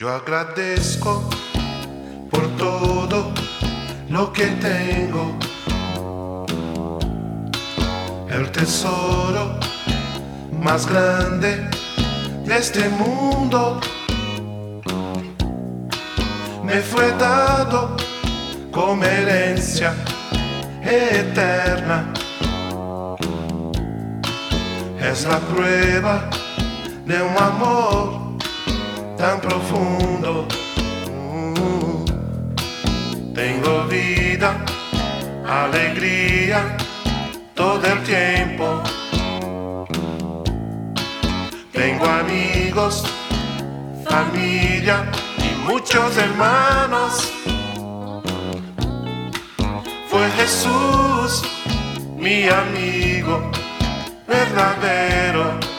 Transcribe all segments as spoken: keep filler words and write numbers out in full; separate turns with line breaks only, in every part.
Yo agradezco por todo lo que tengo, el tesoro más grande de este mundo me fue dado como herencia eterna. Es la prueba de un amor tan profundo. Uh, tengo vida, alegría todo el tiempo. Tengo amigos, familia y muchos hermanos. Fue Jesús mi amigo verdadero,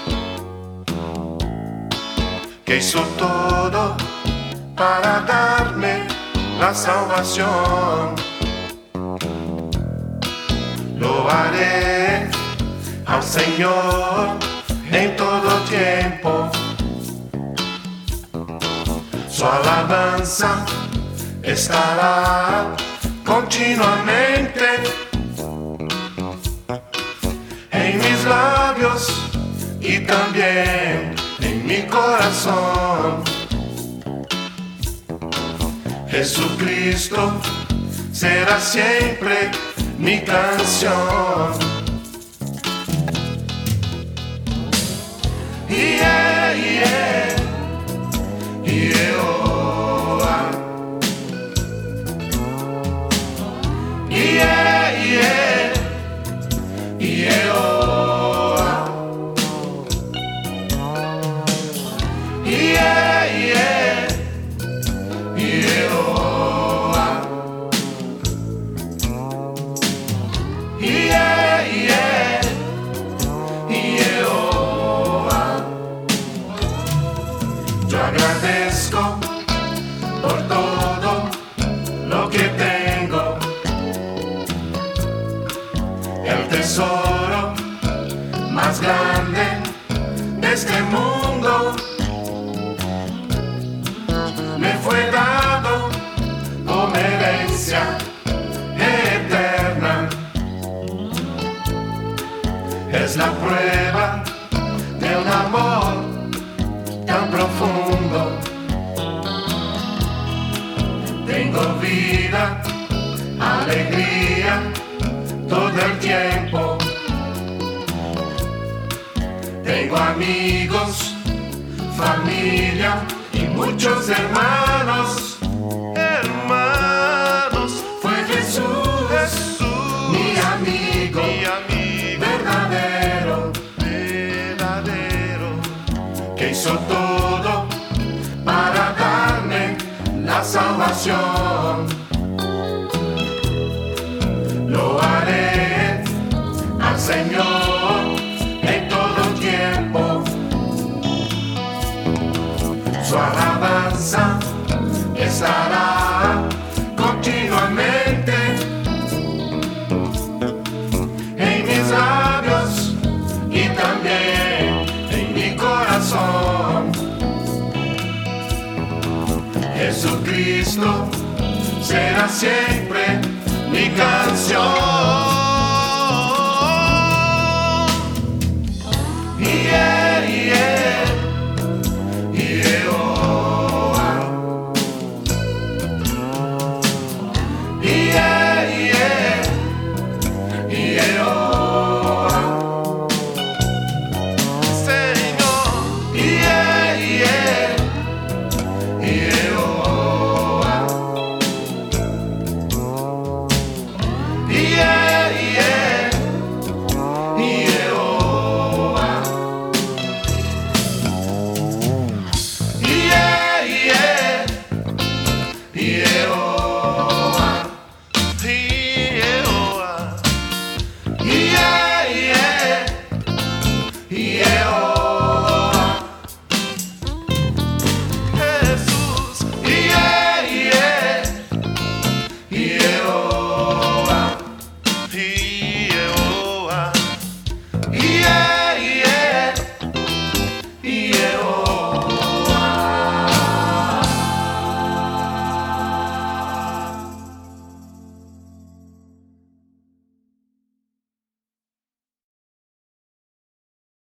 que hizo todo para darme la salvación. Lo haré al Señor en todo tiempo. Su alabanza estará continuamente en mis labios y también en mi corazón. Jesucristo será siempre mi canción. Yeah, yeah, yeah, oh, ah. Yeah, yeah, yeah, oh, ah. Yeah, yeah, yeah, oh, ah. Yeah, yeah, yeah, oh, ah. Yo agradezco por todo lo que tengo, el tesoro más grande de este mundo me fue dado como herencia eterna. Es la prueba de un amor tan profundo. Tengo vida, alegría todo el tiempo. Tengo amigos, familia y muchos hermanos. Hermanos, fue Jesús, Jesús mi amigo, mi amigo verdadero, verdadero, que hizo todo para darme la salvación. Lo haré al Señor en todo tiempo. Su alabanza estará continuamente en mis labios y también en mi corazón. Jesucristo será siempre mi canción.